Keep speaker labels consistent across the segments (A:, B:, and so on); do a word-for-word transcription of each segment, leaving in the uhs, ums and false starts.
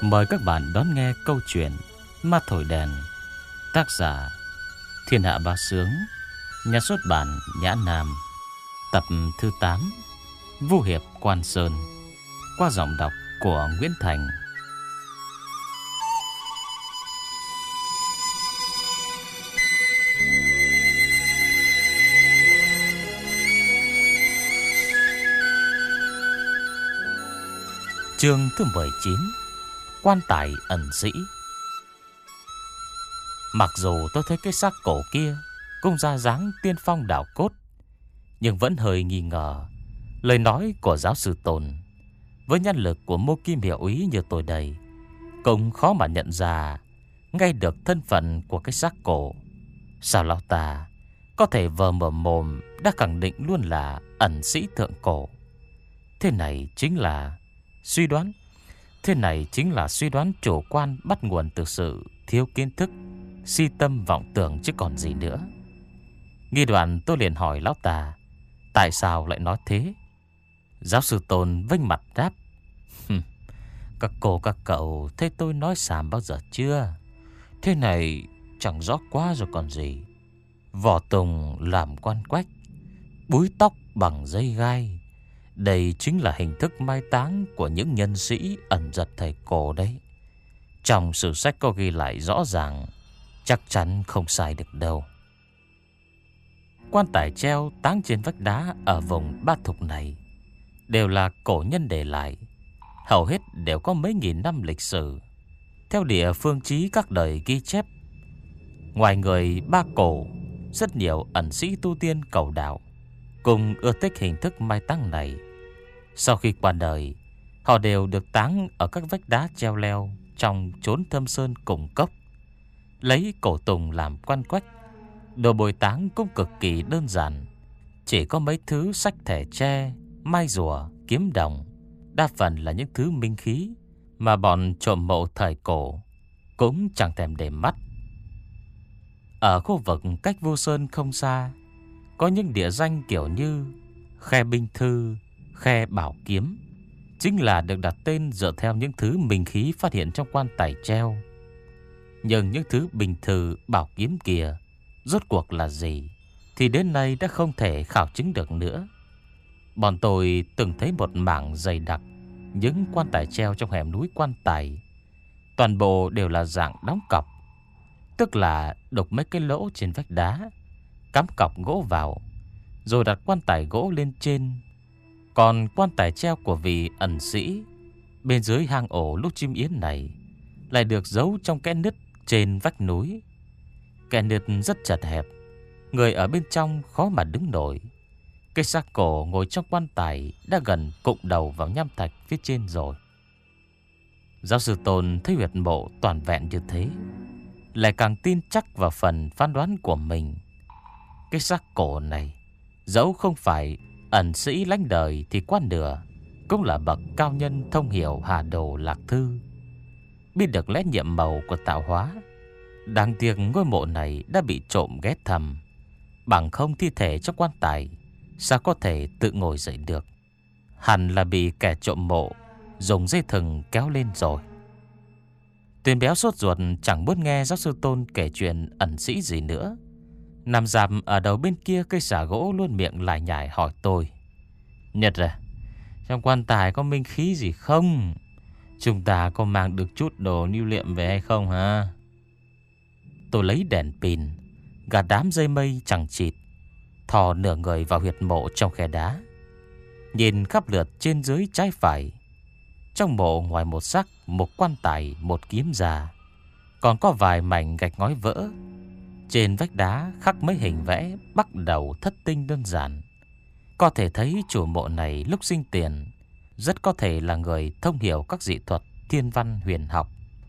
A: Mời các bạn đón nghe câu chuyện Ma Thổi Đèn. Tác giả Thiên Hạ Bá Sướng, nhà xuất bản Nhã Nam. Tập thứ tám, Vu Hiệp Quan Sơn, qua giọng đọc của Nguyễn Thành. Chương thứ mười chín, Quan tài ẩn sĩ. Mặc dù tôi thấy cái xác cổ kia cũng ra dáng tiên phong đạo cốt, nhưng vẫn hơi nghi ngờ lời nói của giáo sư Tồn. Với nhân lực của Mô Kim Hiệu Úy như tôi đây, cũng khó mà nhận ra ngay được thân phận của cái xác cổ. Sao lão ta có thể vờ mở mồm đã khẳng định luôn là ẩn sĩ thượng cổ? Thế này chính là suy đoán Thế này chính là suy đoán chủ quan bắt nguồn từ sự thiếu kiến thức, si tâm vọng tưởng chứ còn gì nữa. Nghi đoạn tôi liền hỏi lão ta tại sao lại nói thế. Giáo sư Tôn vênh mặt đáp: Các cô các cậu thấy tôi nói xàm bao giờ chưa? Thế này chẳng rõ quá rồi còn gì. Vỏ tùng làm quan quách, búi tóc bằng dây gai, đây chính là hình thức mai táng của những nhân sĩ ẩn giật thời cổ đấy. Trong sử sách có ghi lại rõ ràng, chắc chắn không sai được đâu. Quan tài treo táng trên vách đá ở vùng Ba Thục này đều là cổ nhân để lại, hầu hết đều có mấy nghìn năm lịch sử. Theo địa phương chí các đời ghi chép, ngoài người Ba Cổ, rất nhiều ẩn sĩ tu tiên cầu đạo cùng ưa thích hình thức mai táng này. Sau khi qua đời, họ đều được táng ở các vách đá treo leo trong chốn thâm sơn cùng cốc, lấy cổ tùng làm quan quách. Đồ bồi táng cũng cực kỳ đơn giản, chỉ có mấy thứ sách thẻ tre, mai rùa, kiếm đồng, đa phần là những thứ minh khí mà bọn trộm mộ thời cổ cũng chẳng thèm để mắt. Ở khu vực cách Vô Sơn không xa, có những địa danh kiểu như Khe Binh Thư, Khe Bảo Kiếm, chính là được đặt tên dựa theo những thứ minh khí phát hiện trong quan tài treo. Nhưng những thứ bình thư bảo kiếm kia rốt cuộc là gì thì đến nay đã không thể khảo chứng được nữa. Bọn tôi từng thấy một mảng dày đặc những quan tài treo trong hẻm núi quan tài, toàn bộ đều là dạng đóng cọc, tức là đục mấy cái lỗ trên vách đá, cắm cọc gỗ vào, rồi đặt quan tài gỗ lên trên. Còn quan tài treo của vị ẩn sĩ bên dưới hang ổ lúc chim yến này lại được giấu trong cái nứt trên vách núi. Cái nứt rất chật hẹp, người ở bên trong khó mà đứng nổi. Cái xác cổ ngồi trong quan tài đã gần cụng đầu vào nham thạch phía trên rồi. Giáo sư Tôn thấy huyệt mộ toàn vẹn như thế, lại càng tin chắc vào phần phán đoán của mình. Cái xác cổ này dẫu không phải ẩn sĩ lánh đời thì qua nửa cũng là bậc cao nhân thông hiểu hà đồ lạc thư, biết được lẽ nhiệm màu của tạo hóa. Đáng tiếc ngôi mộ này đã bị trộm ghé thăm, bằng không thi thể trong quan tài sao có thể tự ngồi dậy được. Hẳn là bị kẻ trộm mộ dùng dây thừng kéo lên rồi. Tuyền béo sốt ruột chẳng muốn nghe giáo sư Tôn kể chuyện ẩn sĩ gì nữa. Nằm dạp ở đầu bên kia cây xả gỗ luôn miệng lải nhải hỏi tôi: Nhật à, trong quan tài có minh khí gì không? Chúng ta có mang được chút đồ lưu niệm về hay không hả? Tôi lấy đèn pin, gạt đám dây mây chẳng chịt, thò nửa người vào huyệt mộ trong khe đá, nhìn khắp lượt trên dưới trái phải. Trong mộ ngoài một xác, một quan tài, một kiếm già, còn có vài mảnh gạch ngói vỡ. Trên vách đá khắc mấy hình vẽ bắt đầu thất tinh đơn giản. Có thể thấy chủ mộ này lúc sinh tiền rất có thể là người thông hiểu các dị thuật thiên văn huyền học.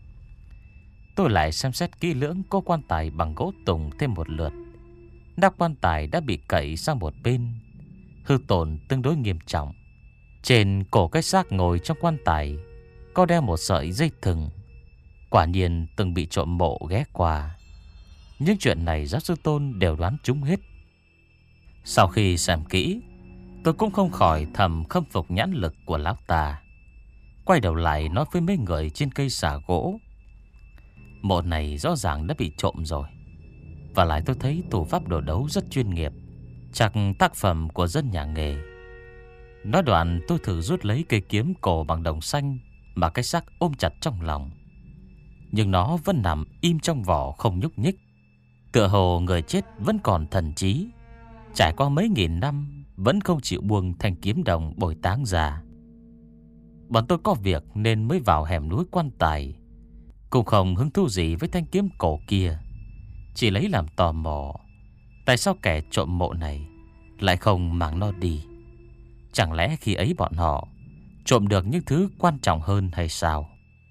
A: Tôi lại xem xét kỹ lưỡng cô quan tài bằng gỗ tùng thêm một lượt. Nắp quan tài đã bị cậy sang một bên, hư tổn tương đối nghiêm trọng. Trên cổ cái xác ngồi trong quan tài có đeo một sợi dây thừng, quả nhiên từng bị trộm mộ ghé qua. Những chuyện này giáo sư Tôn đều đoán trúng hết. Sau khi xem kỹ, tôi cũng không khỏi thầm khâm phục nhãn lực của lão ta. quay đầu lại nói với mấy người trên cây xà gỗ: mộ này rõ ràng đã bị trộm rồi. Và lại tôi thấy thủ pháp đồ đấu rất chuyên nghiệp, chắc tác phẩm của dân nhà nghề. Nói đoạn tôi thử rút lấy cây kiếm cổ bằng đồng xanh mà cái xác ôm chặt trong lòng. Nhưng nó vẫn nằm im trong vỏ không nhúc nhích, tựa hồ người chết vẫn còn thần trí, trải qua mấy nghìn năm vẫn không chịu buông thanh kiếm đồng bồi táng ra. Bọn tôi có việc nên mới vào hẻm núi quan tài, cũng không hứng thú gì với thanh kiếm cổ kia, chỉ lấy làm tò mò tại sao kẻ trộm mộ này lại không mang nó đi. Chẳng lẽ khi ấy bọn họ trộm được những thứ quan trọng hơn hay sao?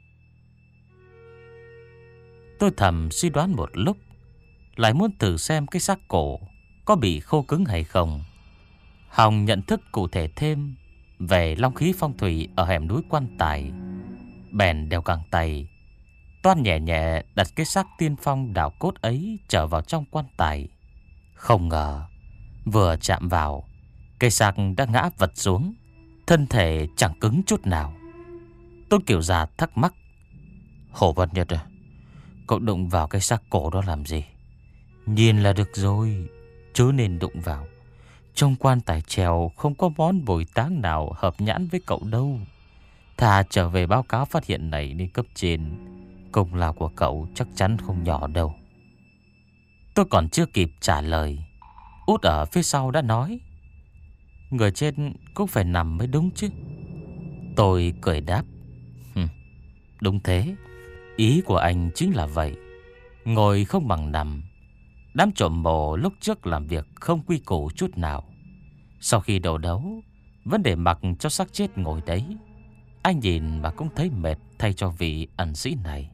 A: Tôi thầm suy đoán một lúc, lại muốn thử xem cái xác cổ có bị khô cứng hay không. Hòng nhận thức cụ thể thêm về long khí phong thủy ở hẻm núi quan tài, bèn đeo găng tay, toan nhẹ nhẹ đặt cái xác tiên phong đào cốt ấy trở vào trong quan tài. Không ngờ vừa chạm vào, cây xác đã ngã vật xuống, thân thể chẳng cứng chút nào. Tôn Kiều Gia thắc mắc: Hồ Văn Nhật à, cậu đụng vào cái xác cổ đó làm gì? Nhìn là được rồi, chớ nên đụng vào. Trong quan tài treo không có món bồi táng nào hợp nhãn với cậu đâu. Thà trở về báo cáo phát hiện này lên cấp trên, công lao của cậu chắc chắn không nhỏ đâu. Tôi còn chưa kịp trả lời, Út ở phía sau đã nói: người chết cũng phải nằm mới đúng chứ. Tôi cười đáp: đúng thế, ý của anh chính là vậy. Ngồi không bằng nằm. Đám trộm mộ lúc trước làm việc không quy củ chút nào. Sau khi đầu đấu vẫn để mặc cho xác chết ngồi đấy. Anh nhìn mà cũng thấy mệt thay cho vị ẩn sĩ này.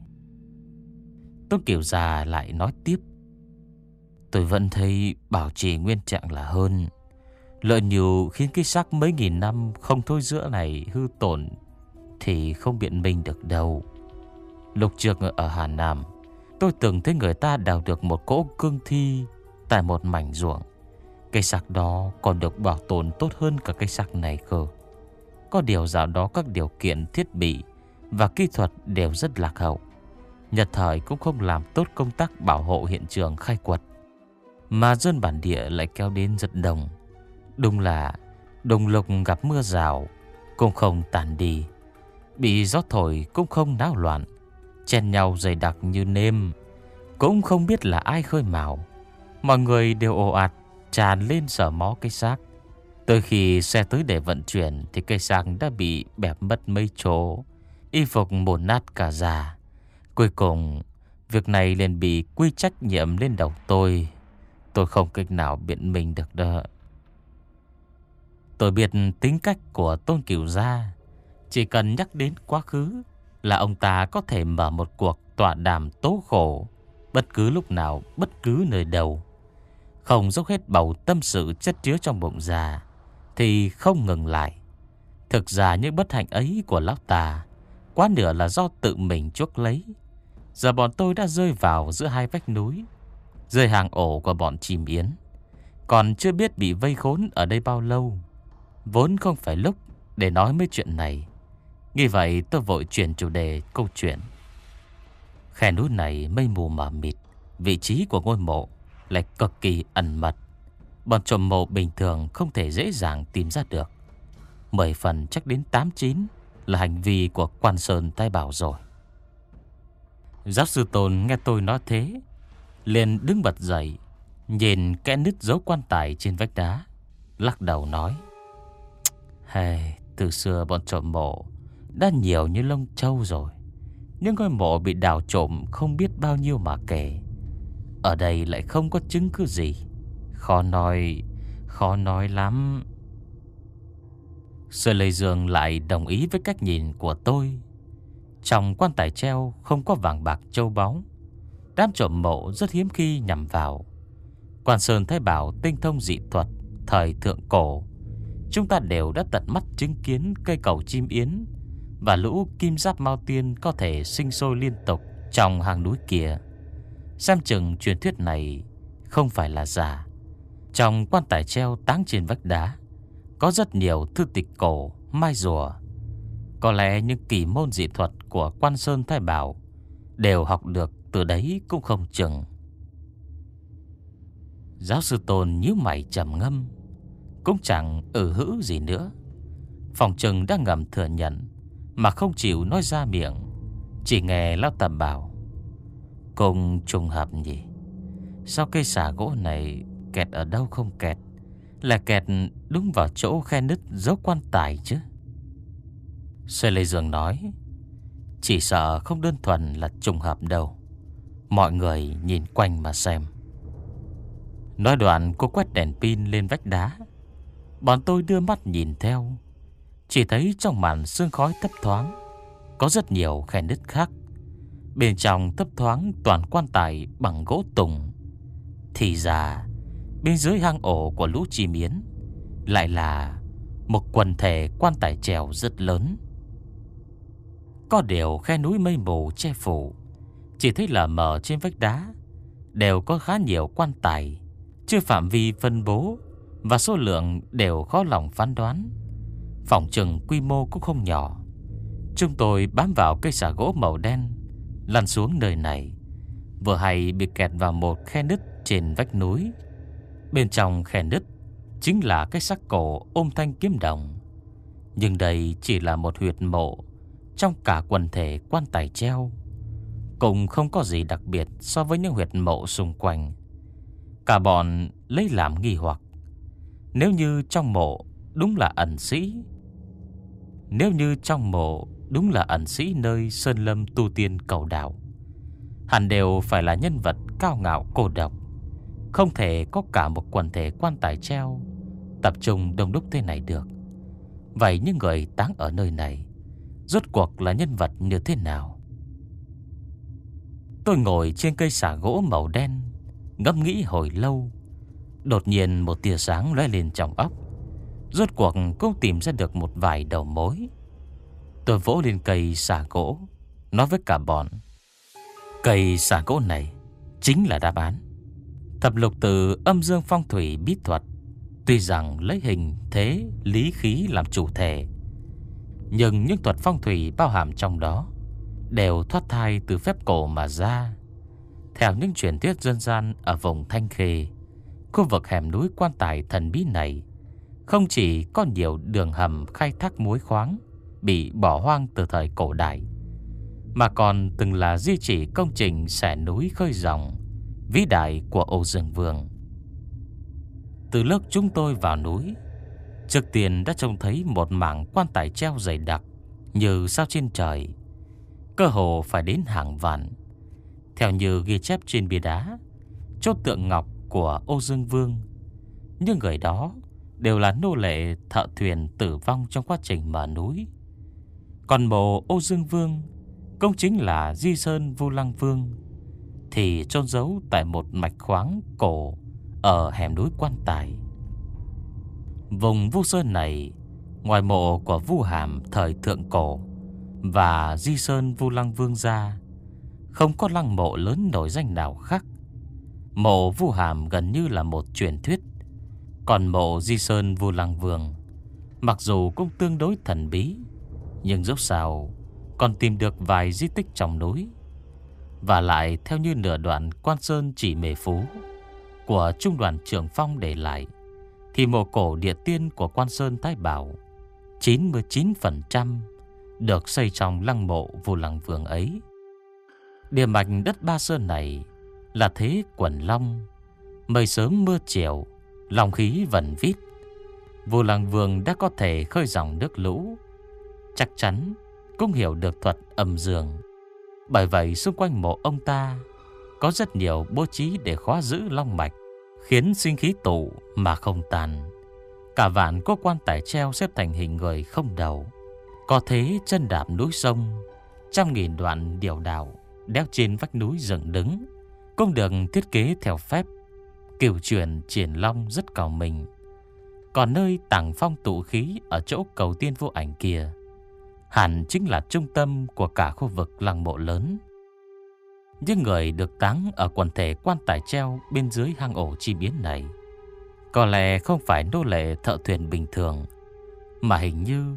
A: Tôn Kiều Gia lại nói tiếp: tôi vẫn thấy bảo trì nguyên trạng là hơn. Lợi nhiều khiến cái xác mấy nghìn năm không thôi giữa này hư tổn thì không biện minh được đâu. Lúc trước ở Hà Nam, tôi từng thấy người ta đào được một cỗ cương thi tại một mảnh ruộng. Cây xác đó còn được bảo tồn tốt hơn cả cây xác này cơ. Có điều dạo đó các điều kiện thiết bị và kỹ thuật đều rất lạc hậu. Nhật thời cũng không làm tốt công tác bảo hộ hiện trường khai quật, mà dân bản địa lại kéo đến rất đông. Đúng là đồng lộc gặp mưa rào cũng không tàn đi, bị gió thổi cũng không náo loạn, chen nhau dày đặc như nêm. Cũng không biết là ai khơi mào, mọi người đều ồ ạt tràn lên sờ mó cây xác. Tới khi xe tới để vận chuyển thì cây xác đã bị bẹp mất mấy chỗ, y phục mồn nát cả da. Cuối cùng việc này liền bị quy trách nhiệm lên đầu tôi. Tôi không cách nào biện minh được đó. Tôi biết tính cách của Tôn Kiều Gia, chỉ cần nhắc đến quá khứ là ông ta có thể mở một cuộc tọa đàm tố khổ bất cứ lúc nào, bất cứ nơi đâu. Không dốc hết bầu tâm sự chất chứa trong bụng già thì không ngừng lại. Thực ra những bất hạnh ấy của lão ta quá nửa là do tự mình chuốc lấy. Giờ bọn tôi đã rơi vào giữa hai vách núi, rơi hàng ổ của bọn chim yến, còn chưa biết bị vây khốn ở đây bao lâu. Vốn không phải lúc để nói mấy chuyện này. Nghĩ vậy tôi vội chuyển chủ đề câu chuyện. Khe núi này mây mù mờ mịt, vị trí của ngôi mộ lại cực kỳ ẩn mật. Bọn trộm mộ bình thường không thể dễ dàng tìm ra được. Mười phần chắc đến tám chín là hành vi của Quan Sơn Tai Bảo rồi. Giáo sư Tôn nghe tôi nói thế, liền đứng bật dậy, nhìn kẽ nứt dấu quan tài trên vách đá, lắc đầu nói: hey, từ xưa bọn trộm mộ đã nhiều như lông trâu rồi. Những ngôi mộ bị đào trộm không biết bao nhiêu mà kể. Ở đây lại không có chứng cứ gì. Khó nói, khó nói lắm. Sở Lê Dương lại đồng ý với cách nhìn của tôi. Trong quan tài treo không có vàng bạc châu báu. Đám trộm mộ rất hiếm khi nhằm vào. Quan Sơn Tai Bảo tinh thông dị thuật thời thượng cổ. Chúng ta đều đã tận mắt chứng kiến cây cầu chim yến và lũ kim giáp mao tiên có thể sinh sôi liên tục trong hang núi kia. Xem chừng truyền thuyết này không phải là giả. Trong quan tài treo táng trên vách đá có rất nhiều thư tịch cổ mai rùa. Có lẽ những kỳ môn dị thuật của Quan Sơn Thái Bảo đều học được từ đấy cũng không chừng. Giáo sư Tôn nhíu mày trầm ngâm, cũng chẳng ừ hữ gì nữa. Phòng trừng đang ngầm thừa nhận mà không chịu nói ra miệng. Chỉ nghe Lão Tầm bảo: cùng trùng hợp nhỉ, sao cây xà gỗ này kẹt ở đâu không kẹt, là kẹt đúng vào chỗ khe nứt dấu quan tài chứ. Sê Lê Dương nói: chỉ sợ không đơn thuần là trùng hợp đâu. Mọi người nhìn quanh mà xem. Nói đoạn cô quét đèn pin lên vách đá. Bọn tôi đưa mắt nhìn theo. Chỉ thấy trong màn sương khói thấp thoáng có rất nhiều khe nứt khác. Bên trong thấp thoáng toàn quan tài bằng gỗ tùng. Thì ra bên dưới hang ổ của lũ chim yến lại là một quần thể quan tài treo rất lớn. Có điều khe núi mây mù che phủ, chỉ thấy lờ mờ trên vách đá đều có khá nhiều quan tài, chứ phạm vi phân bố và số lượng đều khó lòng phán đoán. Phòng chừng quy mô cũng không nhỏ. Chúng tôi bám vào cây xà gỗ màu đen lăn xuống nơi này, vừa hay bị kẹt vào một khe nứt trên vách núi. Bên trong khe nứt chính là cái xác cổ ôm thanh kiếm đồng. Nhưng đây chỉ là một huyệt mộ trong cả quần thể quan tài treo, cũng không có gì đặc biệt so với những huyệt mộ xung quanh. Cả bọn lấy làm nghi hoặc. Nếu như trong mộ đúng là ẩn sĩ Nếu như trong mộ đúng là ẩn sĩ nơi sơn lâm tu tiên cầu đạo, hẳn đều phải là nhân vật cao ngạo cô độc. Không thể có cả một quần thể quan tài treo tập trung đông đúc thế này được. Vậy những người táng ở nơi này rốt cuộc là nhân vật như thế nào? Tôi ngồi trên cây xà gỗ màu đen ngẫm nghĩ hồi lâu. Đột nhiên một tia sáng lóe lên trong óc. Rốt cuộc cũng tìm ra được một vài đầu mối. Tôi vỗ lên cây xà gỗ, nói với cả bọn: cây xà gỗ này chính là đáp án. Thập lục từ âm dương phong thủy bí thuật tuy rằng lấy hình, thế, lý khí làm chủ thể, nhưng những thuật phong thủy bao hàm trong đó đều thoát thai từ phép cổ mà ra. Theo những truyền thuyết dân gian ở vùng Thanh Khê, khu vực hẻm núi quan tài thần bí này không chỉ có nhiều đường hầm khai thác muối khoáng bị bỏ hoang từ thời cổ đại, mà còn từng là di chỉ công trình xẻ núi khơi dòng vĩ đại của Âu Dương Vương. Từ lúc chúng tôi vào núi, trước tiên đã trông thấy một mảng quan tài treo dày đặc như sao trên trời, cơ hồ phải đến hàng vạn. Theo như ghi chép trên bia đá, chốt tượng ngọc của Âu Dương Vương, những người đó đều là nô lệ thợ thuyền tử vong trong quá trình mở núi. Còn mộ Âu Dương Vương cũng chính là Di Sơn Vu Lăng Vương thì chôn giấu tại một mạch khoáng cổ ở hẻm núi quan tài. Vùng Vu Sơn này, ngoài mộ của Vu Hàm thời thượng cổ và Di Sơn Vu Lăng Vương ra, không có lăng mộ lớn nổi danh nào khác. Mộ Vu Hàm gần như là một truyền thuyết, còn mộ Di Sơn Vu Lăng Vương mặc dù cũng tương đối thần bí, nhưng dẫu sao còn tìm được vài di tích trong núi. Và lại theo như nửa đoạn Quan Sơn Chỉ Mề Phú của Trung đoàn Trường Phong để lại, thì mộ cổ địa tiên của Quan Sơn Thái Bảo chín mươi chín phần trăm được xây trong lăng mộ Vu Lăng Vương ấy. Địa mạch đất Ba Sơn này là thế quần long, mây sớm mưa chiều, lòng khí vần vít. Vu Lăng Vương đã có thể khơi dòng nước lũ, chắc chắn cũng hiểu được thuật âm dương. Bởi vậy xung quanh mộ ông ta có rất nhiều bố trí để khóa giữ long mạch, khiến sinh khí tụ mà không tàn. Cả vạn có quan tài treo xếp thành hình người không đầu, có thế chân đạp núi sông. Trăm nghìn đoạn điểu đảo đeo trên vách núi dựng đứng cũng được thiết kế theo phép cửu truyền triển long rất cao mình. Còn nơi tàng phong tụ khí ở chỗ cầu tiên vô ảnh kia hẳn chính là trung tâm của cả khu vực lăng mộ lớn. Những người được táng ở quần thể quan tài treo bên dưới hang ổ chim yến này có lẽ không phải nô lệ thợ thuyền bình thường, mà hình như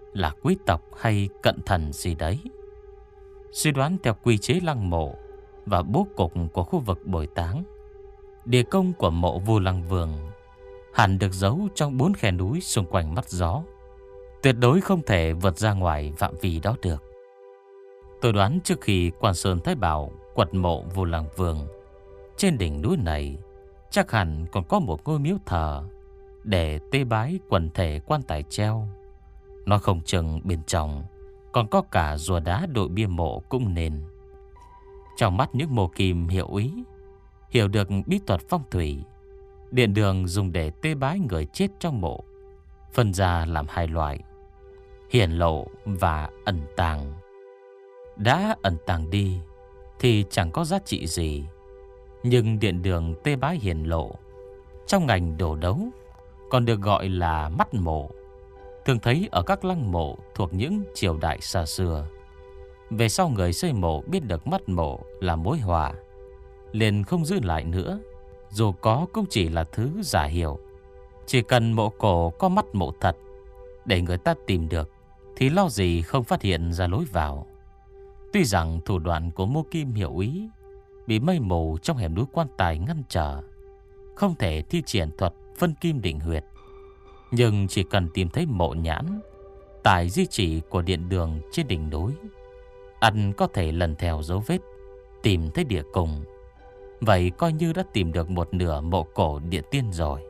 A: là quý tộc hay cận thần gì đấy. Suy đoán theo quy chế lăng mộ và bố cục của khu vực bồi táng, địa công của mộ Vu Lăng Vương hẳn được giấu trong bốn khe núi xung quanh mắt gió, tuyệt đối không thể vượt ra ngoài phạm vi đó được. Tôi đoán trước khi Quan Sơn Thái Bảo quật mộ Vu Lăng Vương, trên đỉnh núi này chắc hẳn còn có một ngôi miếu thờ để tế bái quần thể quan tài treo. Nó không chừng bên trong còn có cả rùa đá đội bia mộ cũng nên. Trong mắt những mồ kim hiệu úy, hiểu được bí thuật phong thủy, điện đường dùng để tế bái người chết trong mộ phân ra làm hai loại: hiển lộ và ẩn tàng. Đã ẩn tàng đi thì chẳng có giá trị gì, nhưng điện đường tế bái hiển lộ trong ngành đồ đấu còn được gọi là mắt mộ, thường thấy ở các lăng mộ thuộc những triều đại xa xưa. Về sau người xây mộ biết được mắt mộ là mối họa, liền không giữ lại nữa. Dù có cũng chỉ là thứ giả hiệu. Chỉ cần mộ cổ có mắt mộ thật để người ta tìm được, thì lo gì không phát hiện ra lối vào. Tuy rằng thủ đoạn của Mô Kim hiệu úy bị mây mù trong hẻm núi quan tài ngăn trở, không thể thi triển thuật phân kim định huyệt, nhưng chỉ cần tìm thấy mộ nhãn tại di chỉ của điện đường trên đỉnh núi, ắt có thể lần theo dấu vết tìm thấy địa cùng. Vậy coi như đã tìm được một nửa mộ cổ địa tiên rồi.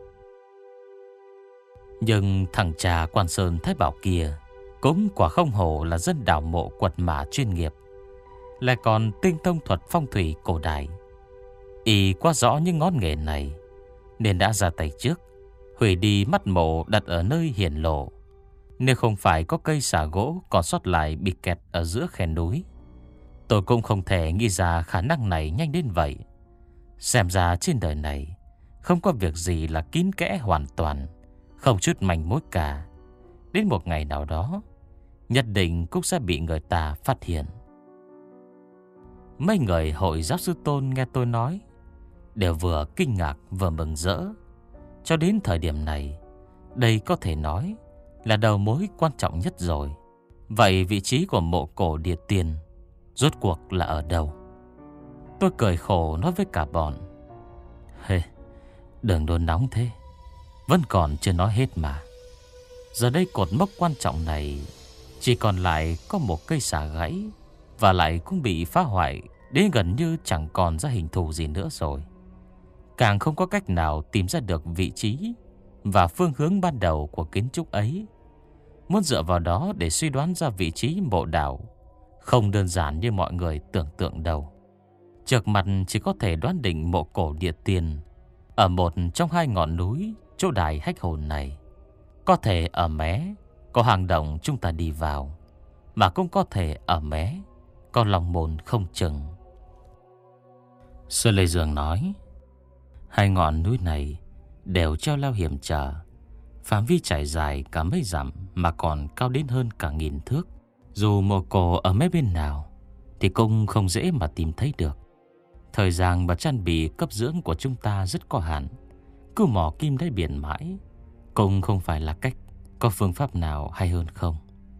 A: Nhưng thằng cha Quan Sơn Thái Bảo kia cũng quả không hổ là dân đào mộ quật mã chuyên nghiệp, lại còn tinh thông thuật phong thủy cổ đại. Y quá rõ những ngón nghề này nên đã ra tay trước, hủy đi mắt mộ đặt ở nơi hiển lộ. Nếu không phải có cây xà gỗ còn sót lại bị kẹt ở giữa khe núi, tôi cũng không thể nghĩ ra khả năng này nhanh đến vậy. Xem ra trên đời này không có việc gì là kín kẽ hoàn toàn, không chút manh mối cả. Đến một ngày nào đó, nhất định cũng sẽ bị người ta phát hiện. Mấy người hội giáo sư Tôn nghe tôi nói đều vừa kinh ngạc vừa mừng rỡ. Cho đến thời điểm này, đây có thể nói là đầu mối quan trọng nhất rồi. Vậy vị trí của mộ cổ địa tiên rốt cuộc là ở đâu? Tôi cười khổ nói với cả bọn: Hê, đừng đồn nóng thế, vẫn còn chưa nói hết mà. Giờ đây cột mốc quan trọng này chỉ còn lại có một cây xà gãy, và lại cũng bị phá hoại đến gần như chẳng còn ra hình thù gì nữa rồi. Càng không có cách nào tìm ra được vị trí và phương hướng ban đầu của kiến trúc ấy. Muốn dựa vào đó để suy đoán ra vị trí mộ đảo không đơn giản như mọi người tưởng tượng đâu. Trước mặt chỉ có thể đoán định mộ cổ địa tiên ở một trong hai ngọn núi chỗ đài hách hồn này. Có thể ở mé có hang động chúng ta đi vào, mà cũng có thể ở mé có lòng mồn không chừng. Sơ Lê Dương nói: Hai ngọn núi này đều treo leo hiểm trở, phạm vi trải dài cả mấy dặm mà còn cao đến hơn cả nghìn thước. Dù mộ cổ ở mấy bên nào thì cũng không dễ mà tìm thấy được. Thời gian và trang bị cấp dưỡng của chúng ta rất có hạn, cứ mò kim đáy biển mãi cũng không phải là cách. Có phương pháp nào hay hơn không?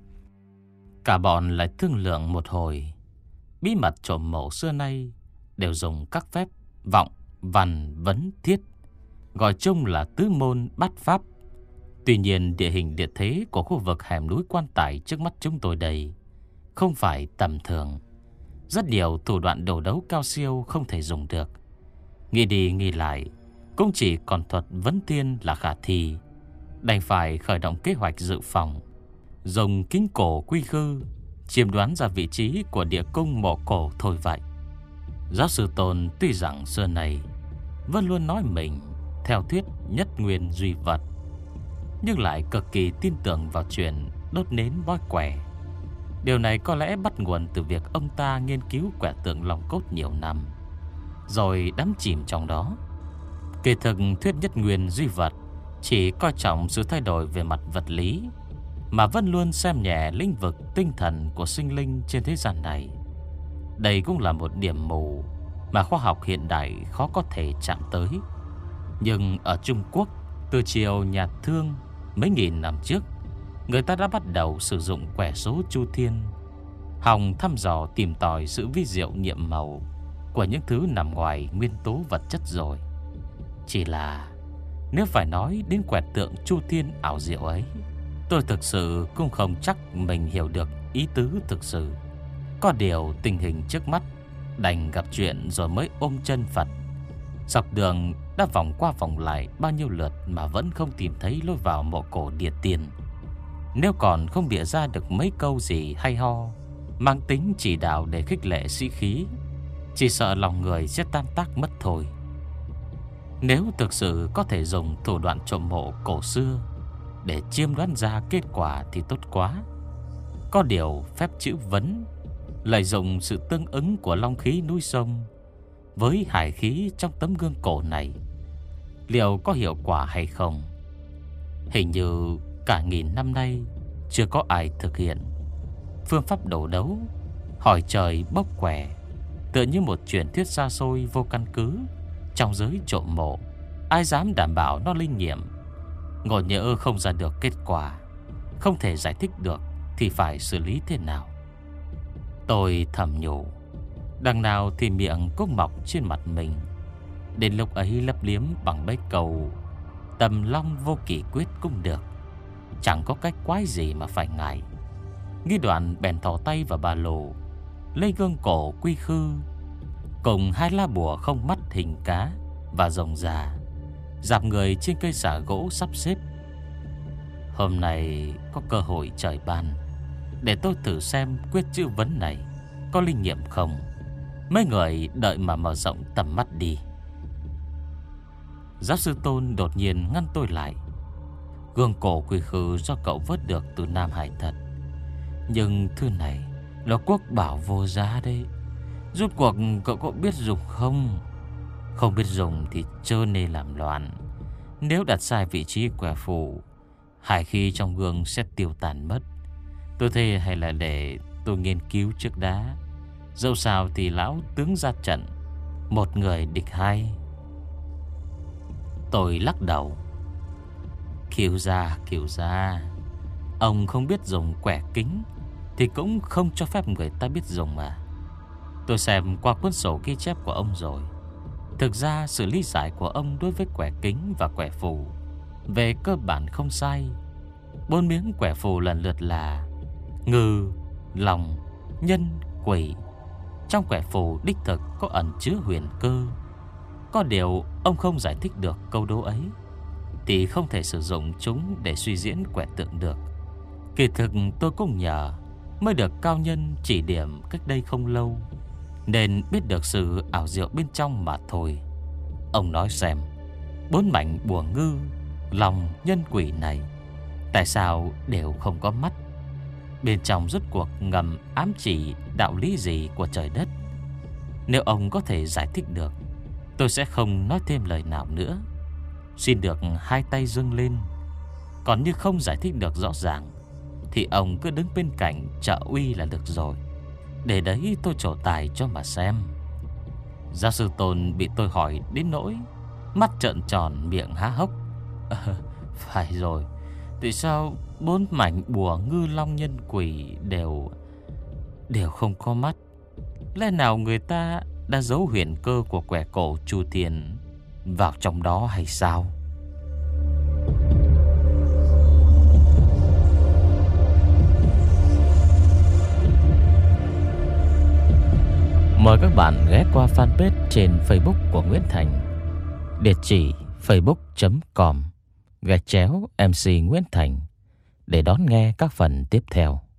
A: Cả bọn lại thương lượng một hồi. Bí mật trộm mộ xưa nay đều dùng các phép vọng, văn, vấn, thiết, gọi chung là tứ môn bát pháp. Tuy nhiên địa hình địa thế của khu vực hẻm núi quan tài trước mắt chúng tôi đây không phải tầm thường. Rất nhiều thủ đoạn đồ đấu cao siêu không thể dùng được. Nghĩ đi nghĩ lại cũng chỉ còn thuật vấn tiên là khả thi. Đành phải khởi động kế hoạch dự phòng, dùng kính cổ quy khư chiêm đoán ra vị trí của địa cung mộ cổ thôi vậy. Giáo sư Tôn tuy rằng xưa này vẫn luôn nói mình theo thuyết nhất nguyên duy vật, nhưng lại cực kỳ tin tưởng vào chuyện đốt nến bói quẻ. Điều này có lẽ bắt nguồn từ việc ông ta nghiên cứu quẻ tượng lòng cốt nhiều năm, rồi đắm chìm trong đó. Kỳ thực thuyết nhất nguyên duy vật chỉ coi trọng sự thay đổi về mặt vật lý, mà vẫn luôn xem nhẹ lĩnh vực tinh thần của sinh linh trên thế gian này. Đây cũng là một điểm mù mà khoa học hiện đại khó có thể chạm tới. Nhưng ở Trung Quốc, từ triều nhà Thương mấy nghìn năm trước, người ta đã bắt đầu sử dụng quẻ số Chu Thiên, hòng thăm dò tìm tòi sự vi diệu nhiệm màu của những thứ nằm ngoài nguyên tố vật chất rồi. Chỉ là nếu phải nói đến quẻ tượng Chu Thiên ảo diệu ấy, tôi thực sự cũng không chắc mình hiểu được ý tứ thực sự. Có điều tình hình trước mắt đành gặp chuyện rồi mới ôm chân Phật. Dọc đường đã vòng qua vòng lại bao nhiêu lượt mà vẫn không tìm thấy lối vào mộ cổ địa tiền. Nếu còn không bịa ra được mấy câu gì hay ho mang tính chỉ đạo để khích lệ sĩ khí, chỉ sợ lòng người sẽ tan tác mất thôi. Nếu thực sự có thể dùng thủ đoạn trộm mộ cổ xưa để chiêm đoán ra kết quả thì tốt quá. Có điều phép chữ vấn lợi dụng sự tương ứng của long khí núi sông với hải khí trong tấm gương cổ này, liệu có hiệu quả hay không? Hình như cả nghìn năm nay chưa có ai thực hiện. Phương pháp đổ đấu, hỏi trời bốc quẻ, tựa như một truyền thuyết xa xôi vô căn cứ trong giới trộm mộ. Ai dám đảm bảo nó linh nghiệm? Ngộ nhỡ không ra được kết quả, không thể giải thích được thì phải xử lý thế nào? Tôi thầm nhủ, đằng nào thì miệng cũng mọc trên mặt mình. Đến lúc ấy lấp liếm bằng bấy cầu tầm long vô kỷ quyết cũng được, chẳng có cách quái gì mà phải ngại. Nghĩ đoạn bèn thò tay vào ba lô, lấy gương cổ quy khư cùng hai lá bùa không mắt hình cá và rồng già, dạp người trên cây xả gỗ sắp xếp. Hôm nay có cơ hội trời ban, để tôi thử xem quyết chữ vấn này có linh nghiệm không. Mấy người đợi mà mở rộng tầm mắt đi. Giáo sư Tôn đột nhiên ngăn tôi lại. Gương cổ quy khư do cậu vớt được từ Nam Hải thật, nhưng thứ này là quốc bảo vô giá đấy. Rốt cuộc cậu có biết dùng không? Không biết dùng thì chớ nên làm loạn. Nếu đặt sai vị trí quẻ phù, hải khí trong gương sẽ tiêu tàn mất. Tôi thấy hay là để tôi nghiên cứu trước đã. Dẫu sao thì lão tướng ra trận, một người địch hai. Tôi lắc đầu. Kiều gia, Kiều gia, ông không biết dùng quẻ kính thì cũng không cho phép người ta biết dùng mà. Tôi xem qua cuốn sổ ghi chép của ông rồi. Thực ra sự lý giải của ông đối với quẻ kính và quẻ phù về cơ bản không sai. Bốn miếng quẻ phù lần lượt là ngư, lòng, nhân, quỷ. Trong quẻ phù đích thực có ẩn chứa huyền cơ. Có điều ông không giải thích được câu đố ấy thì không thể sử dụng chúng để suy diễn quẻ tượng được. Kỳ thực tôi cũng nhờ mới được cao nhân chỉ điểm cách đây không lâu, nên biết được sự ảo diệu bên trong mà thôi. Ông nói xem, bốn mảnh bùa ngư, lòng, nhân, quỷ này tại sao đều không có mắt? Bên trong rốt cuộc ngầm ám chỉ đạo lý gì của trời đất? Nếu ông có thể giải thích được, tôi sẽ không nói thêm lời nào nữa, xin được hai tay dâng lên. Còn như không giải thích được rõ ràng thì ông cứ đứng bên cạnh trợ uy là được rồi. Để đấy tôi trổ tài cho mà xem. Giáo sư Tôn bị tôi hỏi đến nỗi mắt trợn tròn miệng há hốc. à, Phải rồi, tại sao bốn mảnh bùa ngư long nhân quỷ đều Đều không có mắt? Lẽ nào người ta đã giấu huyền cơ của quẻ cổ Chu Thiên vào trong đó hay sao? Mời các bạn ghé qua fanpage trên Facebook của Nguyễn Thành, địa chỉ facebook chấm com gạch chéo em xê Nguyễn Thành để đón nghe các phần tiếp theo.